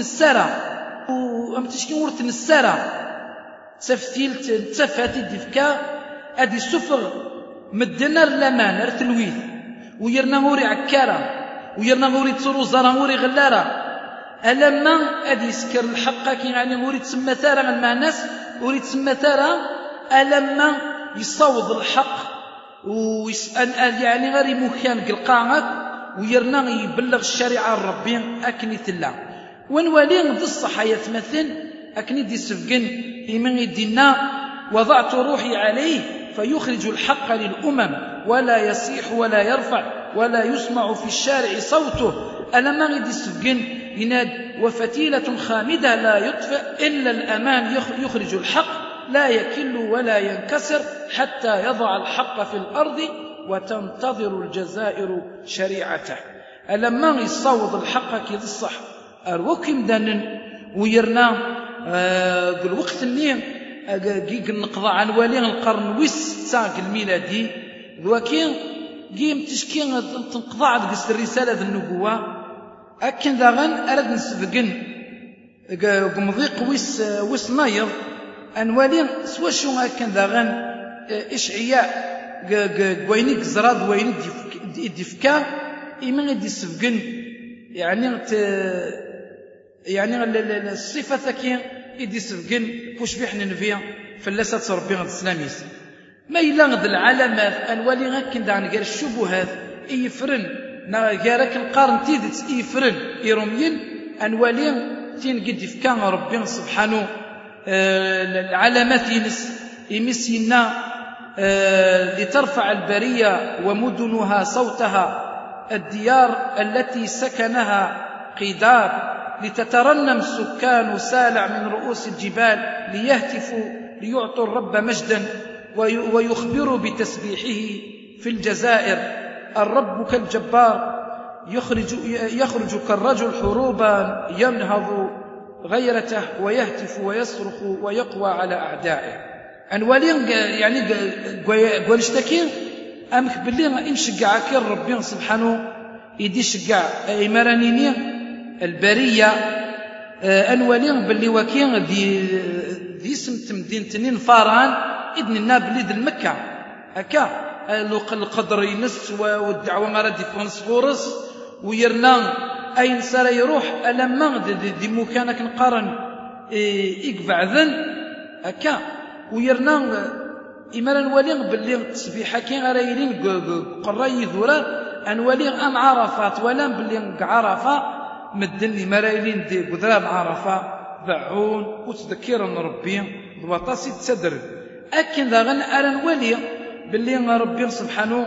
نسارة تسفتيلت تسفاتي ديفكا ادي سفر مدنا اللامان ارتلويث ويرنا موري عكارة ويرنا موري تروزارا موري غلارة ألما ادي سكر الحق كي يعني موري تسمى ثارا المعناس موري تسمى ثارا ألما يصوض الحق ويسأل يعني غير مكان قلقاعك ويرنا يبلغ الشريعة الربي أكني تلا ونوالي ضد الصحايا مثل أكني دي سفقن إيمان يدينا وضعت روحي عليه فيخرج الحق للأمم ولا يصيح ولا يرفع ولا يسمع في الشارع صوته ألما يدي سفقن يناد وفتيلة خامدة لا يطفئ إلا الأمان يخرج الحق لا يكل ولا ينكسر حتى يضع الحق في الأرض وتنتظر الجزائر شريعته ألما يصوض الحق كي الصح أروكم دانن ويرنا قل وقت النيم قيق نقضى عن ولي القرن والستاق الميلادي لكن قيم تشكين تنقضى عن قصد الرسالة النبوة أكن داغن أرد نسفقن قمضيق ويس نايض أنوالي سوى شو كان داغن إشعياء قوينيك زراد ويني ديفكا إيمان يدي سفقن يعني الصفة ثكين يدي سفقن كوش بيحنا نفيا فلسات ربي غد السلاميس ما يلاغد العلامات أنوالي غاكن داغن قال الشبهات إيفرن غارك القارن تيدت إيفرن إيروميين أنوالي تين قد يفكا ربي سبحانه العلامات يمسينا لترفع البرية ومدنها صوتها الديار التي سكنها قدار لتترنم سكان سالع من رؤوس الجبال ليهتفوا ليعطوا الرب مجدا ويخبروا بتسبيحه في الجزائر. الرب كالجبار يخرج كالرجل حروبا ينهض غيرته ويهتف ويصرخ ويقوى على أعدائه. أن ولين يعني قولشتكين أمك باللي إنشقع كير ربي سبحانه يدي شقع إمرانيني البرية أن ولين باللي وكين دي سمت مدينتنين فاران إذن النابليد المكة هكا القدر ينس والدعوة ما راد يكون صغورس ويرنا أين سار يروح ألما دي مكانك نقارن يقبع ذن هكا ويرنا إمران ولين باللي تسبيحة كين غرايلين قراي ذورا أن ولين أم عرفات ولا باللي عرفة مدني مرايلين دي قدرام عرفة ذعون وتذكيرا ربي ضواطاسي تسدر أكن ذا غن أران ولي باللي ربي سبحانه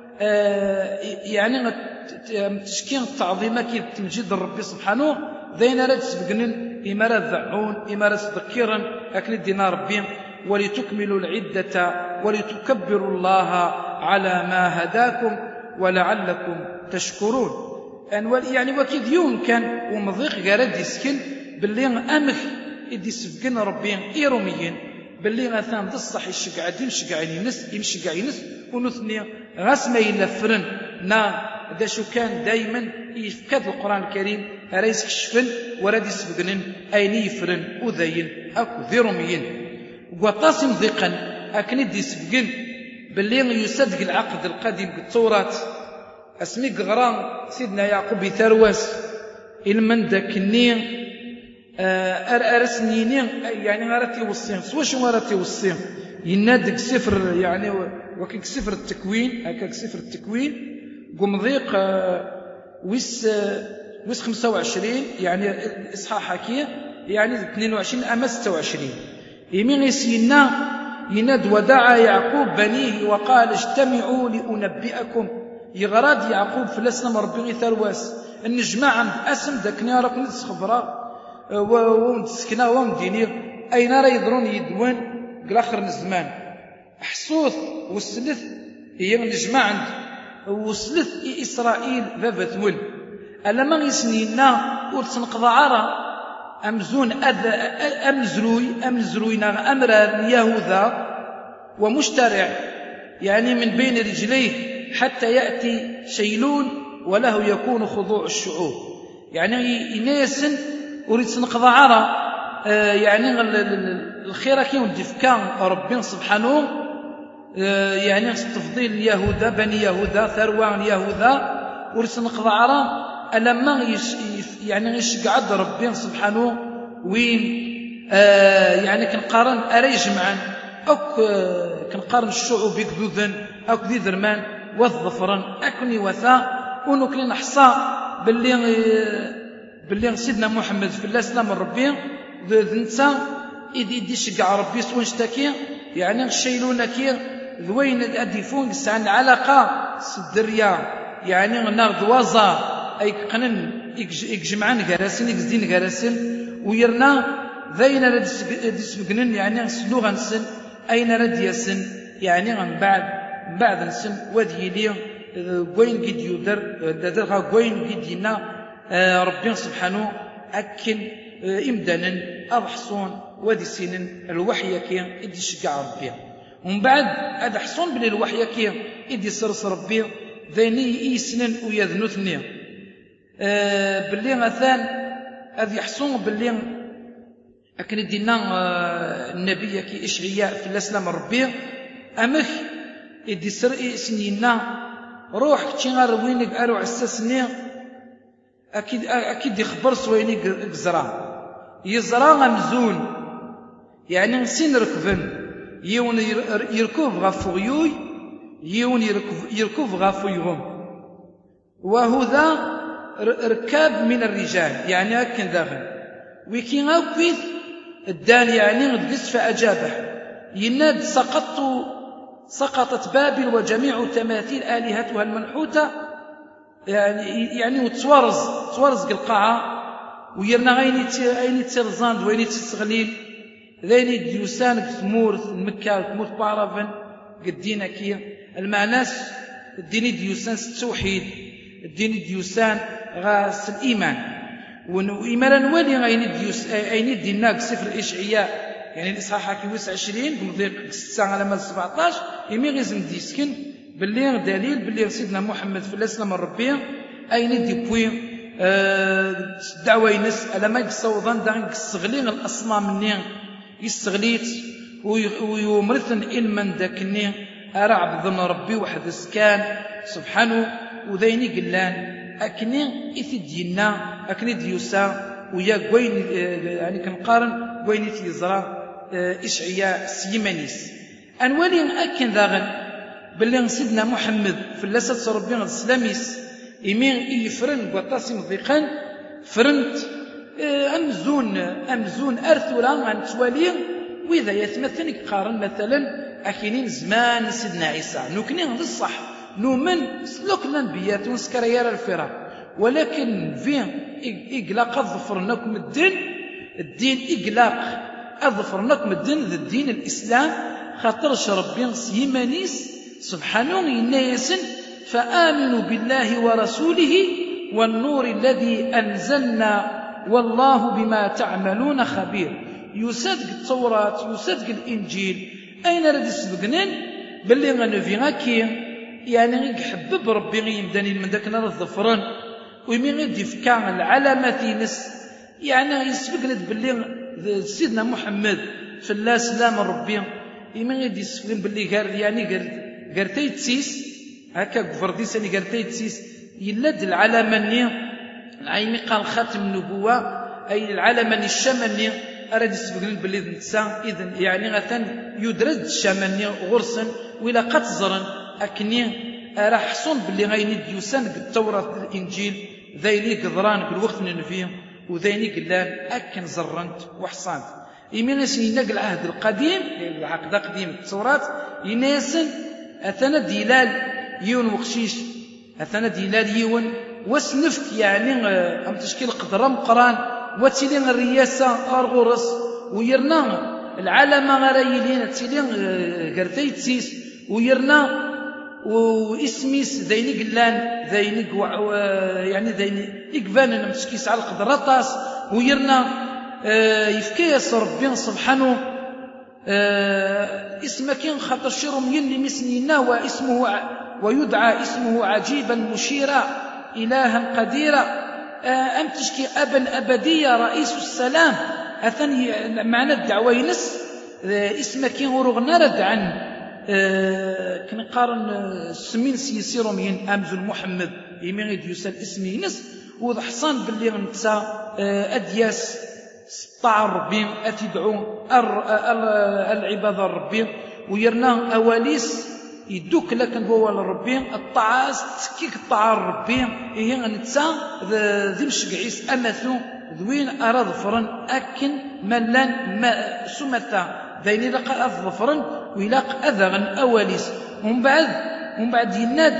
يعني تشكين التعظيمة كي تمجيد ربي سبحانه ذين راد سبقنن إمارة ذعون إمارة تذكيرا أكن دينا ربي ولتكملوا العدة ولتكبروا الله على ما هداكم ولعلكم تشكرون. يعني وكيد يوم كان ومضيق غارد يسكن باللي أمخ إدي سبقن ربي إيروميين باللي غاثان تصح الشقعدين شقع ينس ونثني غاس ما يلفرن دا شو كان دايما يفكد القرآن الكريم رئيس كشفن وراد يسبقن أين يفرن وذين أكو ذيروميين وطاسم ضيقا أكند يسبقن باللي يصدق العقد القديم بالتوراة اسمي غرام سيدنا يعقوب ثرواس المن داك النين ارسنينين يعني غارتي وصين واش غارتي وصين ينادك سفر يعني وكيك سفر التكوين هكاك سفر التكوين قم ضيق ويس 25 يعني اصحاح هكيه يعني 22 اما 26 يمين يسينا يناد ودعا يعقوب بنيه وقال اجتمعوا لأنبئكم يغراد يعقوب في الاسلام ربي ثرواس النجمع اسم داك نيارك نتسخبرا ونتسكنا ومديني اين راه يضرون يدوان الاخر الزمان حسوث والسلث هي نجمع عند وسلث اسرائيل بابا ثول الا ما يسنينا وتنقضى عرا امزون امزروينا امرار يهوذا ومشترع يعني من بين رجليه حتى يأتي شيلون وله يكون خضوع الشعوب. يعني يناسن وريد سنقضى عرا يعني الخير كي ودفكان ربي سبحانه يعني تفضيل يهوذا بني يهوذا ثروان يهوذا وريد سنقضى عرا ألما يعني يشقعد ربي سبحانه وين يعني كنقارن أريج معا أو كنقارن الشعوب يكذوذن أو كذي ذرمان والظفران أكني وثاء ونكلي نحصى باللي سيدنا محمد في الله سلام ربي ذنسا إدي شقع ربي سوين شتاكي يعني الشيلون كي ذوين أديفون سعن العلاقة سدريا يعني النار ذوازا أي قنن يجمعن غراسين يجزين غراسين ويرنا ذين رد يسبقنن يعني سلوغا نسن أين رد يسن يعني من بعد نسن ودي لي وين قد يدر ددرها وين قد ينا ربنا سبحانه أكن إمدانا أضحصون ودي سنن الوحي كي إدي شقع ربي ومن بعد أدحصون بلي الوحي كي إدي سرس ربي ذيني إيسنن ويذنثني باللي مثلا هذا يحصون باللي أكن دينا النبي كي إشعياء في الإسلام ربي أمخ إدي سنينا روح كتشيغار وينك أرو عساسني أكيد يخبر سويني قزرا يزرا مزون يعني نسين ركبن يون يركوف غفويوي يون يركوف غفويهم وهذا ركاب من الرجال يعني أكن داخل ويكين أكويث الدان يعني غدس فأجابه يناد سقطت بابل وجميع تماثيل آلهتها المنحوتة يعني وتوارز القاعة ويرنا غيني تيرزاند ويني تسغليل ذيني ديوسان ثمورث مكة ثمورث بعرفن قدينا كيا المعناس الديني ديوسان التوحيد الديني ديوسان غاس الإيمان وإيمانا نولي غيني دينا سفر الإشعياء يعني الإصحاح 29 بمضيق 6 على مال 17 يمي غيزم ديسكن باللي دليل باللي سيدنا محمد في الاسلام الربيع اين دي بوين دعوه ينس على ما يصوضان دان يستغلين الاصنام منين يستغليت ويمرثن علما داكني ارى بظن ربي واحد سكان سبحانه وذيني قلان اكني اثدينا اكني ديوسا ويا كوين يعني كنقارن كوين تيزرا اشعياء سيمانيس انولي اكن داغن باللي سيدنا محمد في اللسة ربي السلاميس يمين يفرن قطاسي ضيقان فرنت أمزون أرثولا عن توالين وإذا يتمثل يقارن مثلا أكينين زمان سيدنا عيسى نكنين للصح نومن سلوكنا نبيات ونسكريار الفرا ولكن فين إقلاق أظفرناكم الدين إقلاق أظفرناكم الدين الإسلام خاطرش ربي سيمانيس سبحانه ينيسن فآمنوا بالله ورسوله والنور الذي أنزلنا والله بما تعملون خبير يصدق التوراة يصدق الإنجيل أين رد يسبقنن باللي غنفي غاكي يعني يحبب ربي يمداني من داك نار الظفران ويمين غيدي فكا العلامات ينس يعني يسبقنا باللي سيدنا محمد في الله سلام ربي يمين غيدي يسبقن باللي قال يعني قرتي تسيس هكا فرديس اني قرتي تسيس يلد العلامه ني العيمي قال خاتم النبوه اي العلامه الشمني اراد يسبقن باللي نسا اذن يعني غتن يدرج الشمني غرسا ولا قتزرا اكني راه حصون باللي غيني ديوسان بالتوراه الانجيل ذيني قدران بالوقت من فيه وذيني قلان اكن زرنت وحصانت يمين سيناق العهد القديم العقد قديم التوراه يناسن أثنى ديلال يون وقشيش أثنى ديلال يون وسنفك يعني أم تشكيل قدرام قران وتسيلين الرياسة أرغورس ويرنا العالم غرايلين تسيلين قرتي تسيس ويرنا واسميس ذيني قلان ذيني يعني ذيني إقبان أم تشكيس على القدراتاس ويرنا يفكيس ربي سبحانه اسمك خاطر شرم يلي مسنينا واسمه ويدعى اسمه عجيبا مشيرا إلها قديرا أم تشكي أبا أبدية رئيس السلام أثني معنى الدعوة ينس اسمك ورغنا رد عن كنقارن سمين سيسيرهم ين أمزل محمد يمين يسال اسمي ينس وذا حصان باللي نتسا أدياس طاع ربي أتدعو العباد ربي ويرنا أواليس يدوك لكن هو ربي الطعاس تكيك طاع ربي هي نتسا ذي مشقعيس أمثو ذوين أراد فرن أكن ملان ما سمتا ذين لقى أظفرن ويلاق أذغن أواليس ومن بعد يناد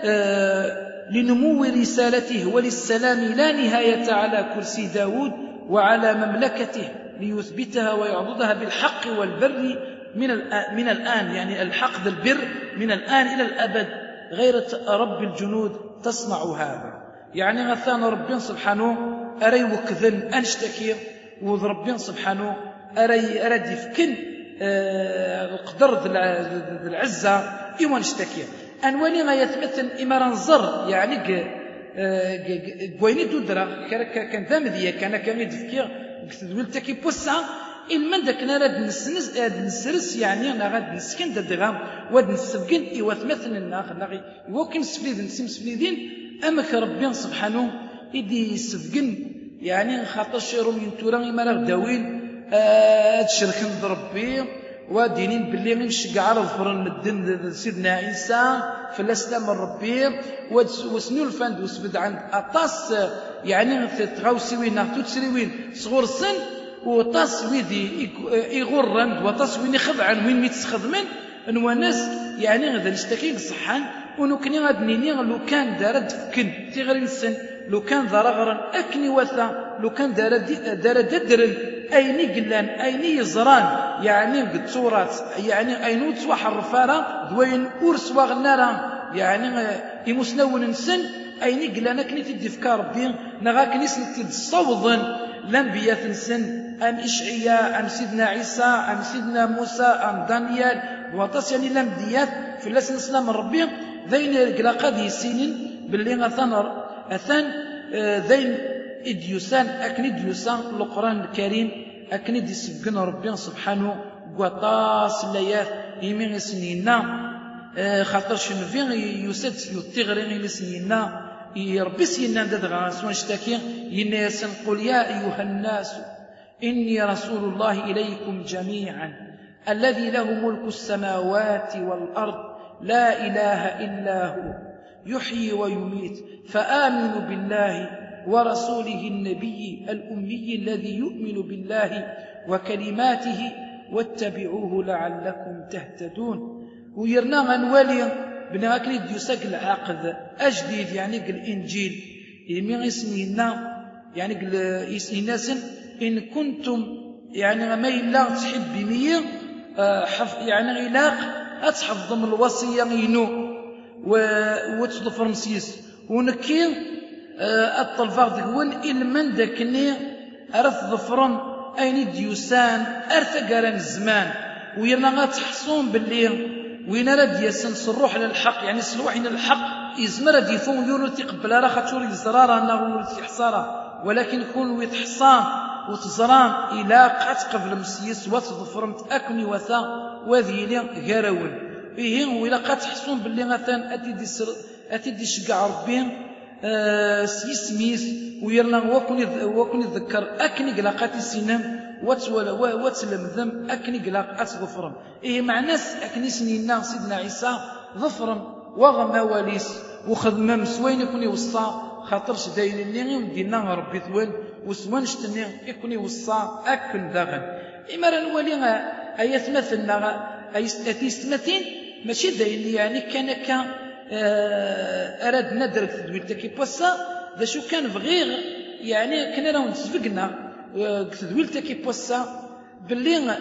لنمو رسالته وللسلام لا نهاية على كرسي داود وعلى مملكته ليثبتها ويعضدها بالحق والبر من الآن يعني الحق ذا البر من الآن إلى الأبد غيرة رب الجنود تصنع هذا يعني غثان ربنا سبحانه أري وكذن أنشتكي وربنا سبحانه أري يفكن القدر العزة إيوان اشتكي أنواني ما يتمثل إمارا زر يعني قويني دودرا كان ذا مذيا كان يدفكي قلتكي بوسع المن داك نراد نسرس يعني انا غاد نسكن دغام واد نسبكن يوثمثن الناغي وكن سفليد نسم سفليدين امك ربي سبحانه يدي سفكن يعني خاطر شيرهم ينتورا ما داوين تشركن ربي ودينين باللي يمشي على الفرن مدن سيدنا عيسى في الاسلام الربي وسنو الفند وسبد عند اطاس يعني تغاوسيوين تتسريوين صغور السن وطاس ويدي يغرن وطاس وين يخضعن وين ميتسخدمن ناس يعني غدا نشتكي صحان ونكني غادنيني لو كان دارد فكن تيغري نسن لو كان ضرغرا أكني وثا لو كان دارد ددرن أيني قلان أيني يزران يعني قد صورات يعني أينو تسوح الرفارة دوين أورس وغنارا يعني يمسنون نسن أيني قلان أكني تدي فكار ربي نغاكني سنتد صوضا الأنبياء نسن أم إشعياء أم سيدنا عيسى أم سيدنا موسى أم دانيال وطاس يعني الأنبياء في اللسن سلام ربي ذين قلاقاد يسينين باللي أثان ذين إديوسان أكن إديوسان القرآن الكريم أكن يسبقنا ربي سبحانه وطاس الليات يمين سنينا خاطر شنفين يسد يتغرين سنينا يربي سينا ددغا سوان اشتكي يناسن قل يا أيها الناس إني رسول الله إليكم جميعا الذي له ملك السماوات والأرض لا إله إلا هو يحيي ويميت فآمنوا بالله ورسوله النبي الأمي الذي يؤمن بالله وكلماته واتبعوه لعلكم تهتدون ويرنا غنوالي بن أكل ديوساك العقد أجديد يعني الإنجيل يمين اسمينا يعني اسمينا إن كنتم يعني ما إلا تحب بمية يعني علاق أتحفظ من الوصية ينو وتضفر مسيس ونكير الطلفاء ذكوان إلمن داكني أرث ظفرن أين ديوسان أرث قران الزمان ويرنا غاتحصون باللي وين راد يسن صروح للحق يعني صلوح للحق يزمر ديفون يونو تقبل راه خاطر يزرار انه يحصاره ولكن يكون ويتحصان وتزران الى قتقبل مسيس وتظفر متاكني وثا وذيلي غراول فيه ولا قتحصون باللي مثلا اتيدي شقع ربي سيسميس ويرنا وكون يذكر اكني قلاقات السنام وتلم ذم أكني قلاق أتظفرم إيه مع ناس أكني سنينا سيدنا عيسى ظفرم وغما واليس وخدمة مسوين يكون يوصى خاطرش داين اللي ودينا ربي ثوان وسوان شتني يكون يوصى أكن داغن إما راه الوالي أيات مثلنا أتيستمثين ماشي داين يعني كان أراد ندرك تدويل تكي بوسا ذا شو كان بغير يعني كنا راه نتسبقنا تدويلتا كي بوسا باللي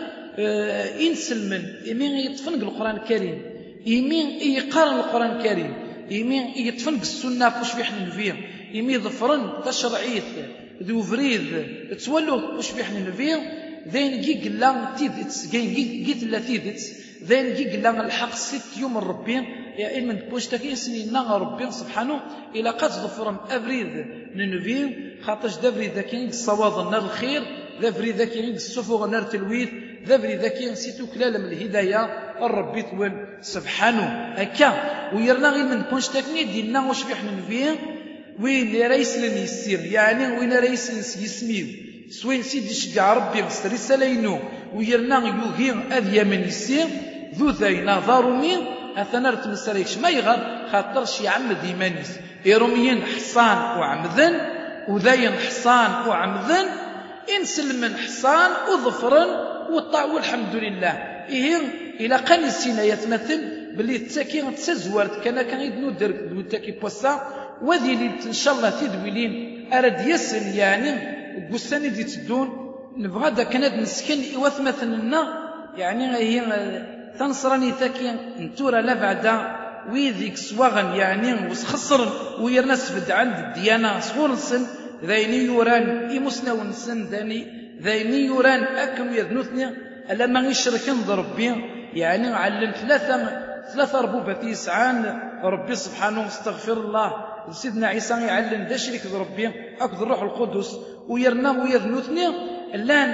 ينسلمن يمين يطفنق القرآن الكريم يمين يقارن القرآن الكريم يمين يطفنق السنة فوش بيحنا نفيه يمين ظفرن تشرعيث ذو فريد تولو فوش بيحنا نفيه ذين جي قلا تيدت جيت لا تيدت ذين جي قلا الحق 6 يوم الربين يا إلمن بوشتاكي سنينا ربي سبحانه إلا قد ظفرن أفريد ننفيه خاطرش دافري ذاكين الصواب النار الخير دافري ذاكين السفوغ النار تلويث دافري ذاكين سيتو كلال من الهداية الربي ثوان سبحانه هكا ويرنا غير من كونش تاكني دينا واش بيحنا نفيه وين رايس لن يسير يعني وين رايس يسميو سوين سيدي شقع ربي غسر رسالينو ويرنا يوهي أذيا من يسير ذو ذاينا ضارومين أثناء رتمساريكش ما يغار خاطرش يعمد إيمانيس يروميين حصان وعمذن وذاين حصان وعمذن إنسلمن حصان وظفرن والطاع والحمد لله إيه إلى قال السينا يتمثل باللي تساكين تسزورت كان يدنو درك دوتاكي بوسا وذي اللي إن شاء الله تدويلين أرد يسن يعني قساني دي تدون نبغى دا كانت نسكن إيواث مثلنا يعني هي تنصرني ثاكين نتورا لا بعدا ويذيك سواغن يعني وسخسر ويرنس فد عند الديانة صغور نسن ذايني يوران إيمسنا ونسن ذايني يوران أكم يذنوثني ألا ما يشركن ضربي يعني علم ثلاثة ربوبة يسعان ربي سبحانه استغفر الله سيدنا عيسى يعلم دا شريك ربي أكد الروح القدس ويرنا ويذنوثني اللان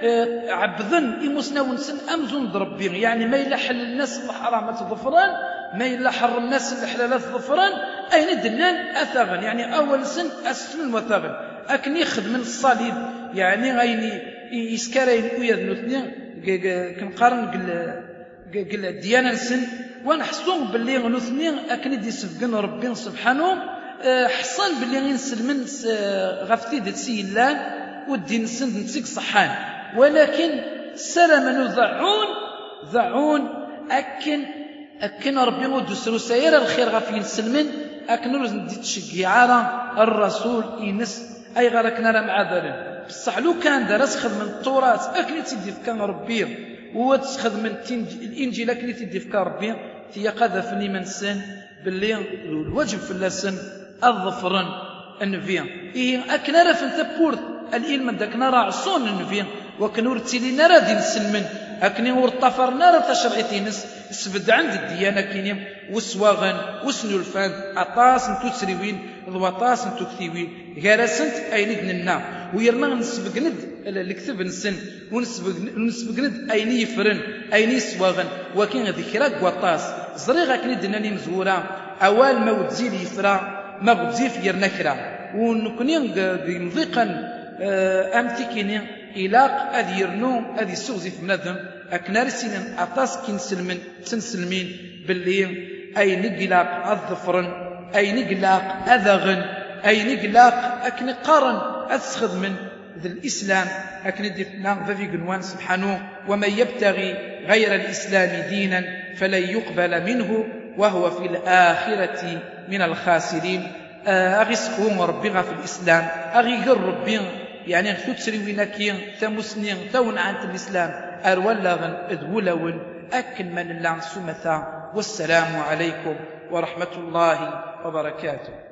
عبذن إيمسنا ونسن أمزون ضربي يعني ما يلحل الناس الحرام تظفران ما إلا حر الناس الحلالات ظفران أين دلان أثغن يعني أول سن أسفل وثغن أكن يخدم من الصليب يعني غيني يسكرين ويذنوثني كنقارن قل الديانة سن ونحسون باللي غنوثني أكن يدي سفقن ربي سبحانه حصان باللي غنسل من غفتي دي سيلان والدين سن نسيك صحان ولكن سلما ذعون أكن أكن ربي ودسرو ساير الخير غفي نسلمن أكن ندي تشجيع على الرسول إنس أي غلك نرى معذرين بصح لو كان درس خدم التوراة أكن تيدي فكان ربي هو تخدم الإنجيل أكن تيدي فكان ربي تي قذفني من سن باللي الوجب في اللسن الظفرن النفيا إيه أكن راه أنت بورت الإلم من داك نرى عصون النفيا وكنور تيلي نرى دين سلمن أكني ورطفر نرى تشرعتينس سبد عند الديانة كينيم وسواغن وسنو الفاد أطاس نتو تسريوين الوطاس نتو كثيوين غارسنت أين دننا ويرنا نسبق ند الكتب نسن ونسبق ند أين يفرن أين يسواغن وكين ذكرى وطاس زريغ أكني دناني مزورا أوال ما وتزيل يفرا ما وتزيف يرنكرا ونكوني مضيقا أمتكيني إلاق أذي يرنو أذي سوزي من الذنب أكنار سنين أطاس كي تنسلمين باللي أي نقلاق الظفرن أي نقلاق أذغن أي نقلاق أكن قارن أسخذ من ذي الإسلام أكن دفنا ذي قنوان سبحانه ومن يبتغي غير الإسلام دينا فلن يقبل منه وهو في الآخرة من الخاسرين أغي سكوم ربي في الإسلام أغي قر ربي يعني خذ تسريوينكين تمسنين تون عن الإسلام أرولاغن أذولون أكن من الله سمثا والسلام عليكم ورحمة الله وبركاته.